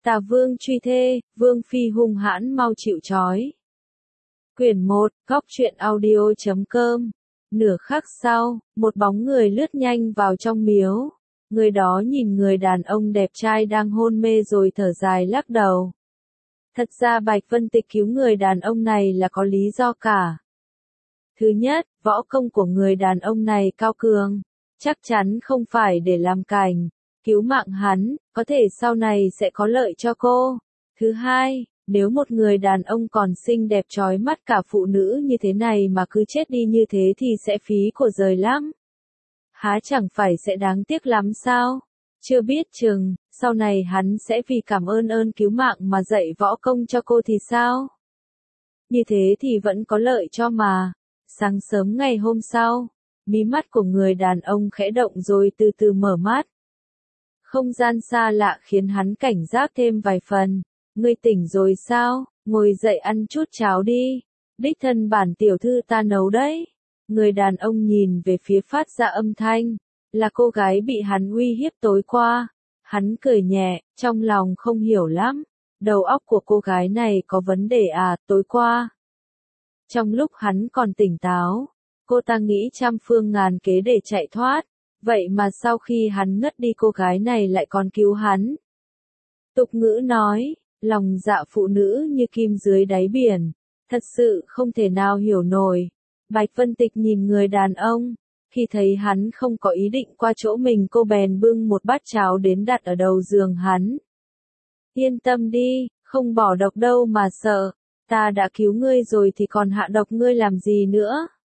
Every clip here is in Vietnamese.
Tà vương truy thê, vương phi hung hãn mau chịu trói. Quyển 1, góc truyện audio.com. Nửa khắc sau, một bóng người lướt nhanh vào trong miếu. Người đó nhìn người đàn ông đẹp trai đang hôn mê rồi thở dài lắc đầu. Thật ra Bạch Vân Tịch cứu người đàn ông này là có lý do cả. Thứ nhất, võ công của người đàn ông này cao cường, chắc chắn không phải để làm cành. Cứu mạng hắn, có thể sau này sẽ có lợi cho cô. Thứ hai, nếu một người đàn ông còn xinh đẹp trói mắt cả phụ nữ như thế này mà cứ chết đi như thế thì sẽ phí của rời lắm. Há chẳng phải sẽ đáng tiếc lắm sao? Chưa biết chừng, sau này hắn sẽ vì cảm ơn cứu mạng mà dạy võ công cho cô thì sao? Như thế thì vẫn có lợi cho mà. Sáng sớm ngày hôm sau, mí mắt của người đàn ông khẽ động rồi từ từ mở mắt. Không gian xa lạ khiến hắn cảnh giác thêm vài phần. Ngươi tỉnh rồi sao? Ngồi dậy ăn chút cháo đi. Đích thân bản tiểu thư ta nấu đấy. Người đàn ông nhìn về phía phát ra âm thanh. Là cô gái bị hắn uy hiếp tối qua. Hắn cười nhẹ, trong lòng không hiểu lắm. Đầu óc của cô gái này có vấn đề à, tối qua. Trong lúc hắn còn tỉnh táo, cô ta nghĩ trăm phương ngàn kế để chạy thoát. Vậy mà sau khi hắn ngất đi cô gái này lại còn cứu hắn. Tục ngữ nói, lòng dạ phụ nữ như kim dưới đáy biển. Thật sự không thể nào hiểu nổi. Bạch Vân Tịch nhìn người đàn ông. Khi thấy hắn không có ý định qua chỗ mình cô bèn bưng một bát cháo đến đặt ở đầu giường hắn. Yên tâm đi, không bỏ độc đâu mà sợ. Ta đã cứu ngươi rồi thì còn hạ độc ngươi làm gì nữa.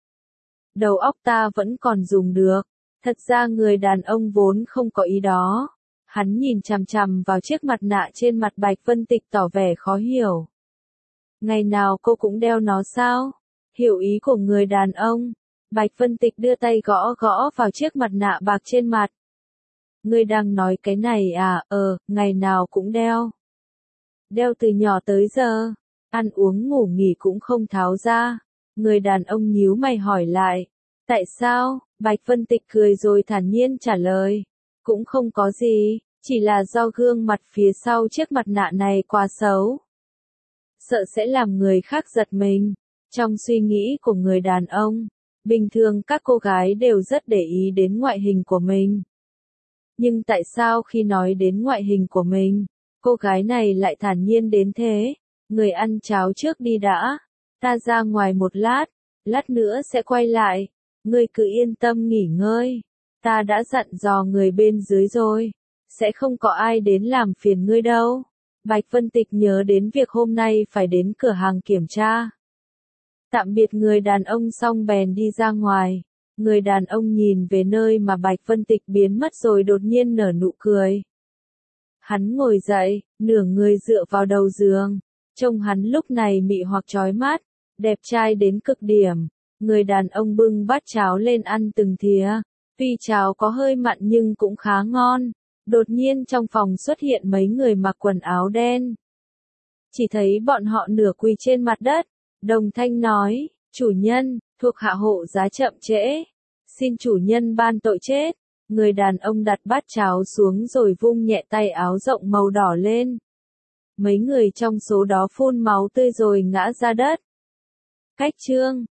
Đầu óc ta vẫn còn dùng được. Thật ra người đàn ông vốn không có ý đó. Hắn nhìn chằm chằm vào chiếc mặt nạ trên mặt Bạch Vân Tịch tỏ vẻ khó hiểu. Ngày nào cô cũng đeo nó sao? Hiểu ý của người đàn ông. Bạch Vân Tịch đưa tay gõ gõ vào chiếc mặt nạ bạc trên mặt. Ngươi đang nói cái này à? Ngày nào cũng đeo. Đeo từ nhỏ tới giờ. Ăn uống ngủ nghỉ cũng không tháo ra. Người đàn ông nhíu mày hỏi lại. Tại sao? Bạch Vân Tịch cười rồi thản nhiên trả lời. Cũng không có gì, chỉ là do gương mặt phía sau chiếc mặt nạ này quá xấu. Sợ sẽ làm người khác giật mình. Trong suy nghĩ của người đàn ông, bình thường các cô gái đều rất để ý đến ngoại hình của mình. Nhưng tại sao khi nói đến ngoại hình của mình, cô gái này lại thản nhiên đến thế? Người ăn cháo trước đi đã. Ta ra ngoài một lát nữa sẽ quay lại. Ngươi cứ yên tâm nghỉ ngơi. Ta đã dặn dò người bên dưới rồi. Sẽ không có ai đến làm phiền ngươi đâu. Bạch Vân Tịch nhớ đến việc hôm nay phải đến cửa hàng kiểm tra. Tạm biệt người đàn ông xong bèn đi ra ngoài. Người đàn ông nhìn về nơi mà Bạch Vân Tịch biến mất rồi đột nhiên nở nụ cười. Hắn ngồi dậy, nửa người dựa vào đầu giường. Trông hắn lúc này mị hoặc chói mắt, đẹp trai đến cực điểm. Người đàn ông bưng bát cháo lên ăn từng thìa. Tuy cháo có hơi mặn nhưng cũng khá ngon. Đột nhiên trong phòng xuất hiện mấy người mặc quần áo đen. Chỉ thấy bọn họ nửa quỳ trên mặt đất. Đồng thanh nói, chủ nhân, thuộc hạ hộ giá chậm trễ. Xin chủ nhân ban tội chết. Người đàn ông đặt bát cháo xuống rồi vung nhẹ tay áo rộng màu đỏ lên. Mấy người trong số đó phun máu tươi rồi ngã ra đất. Cách chương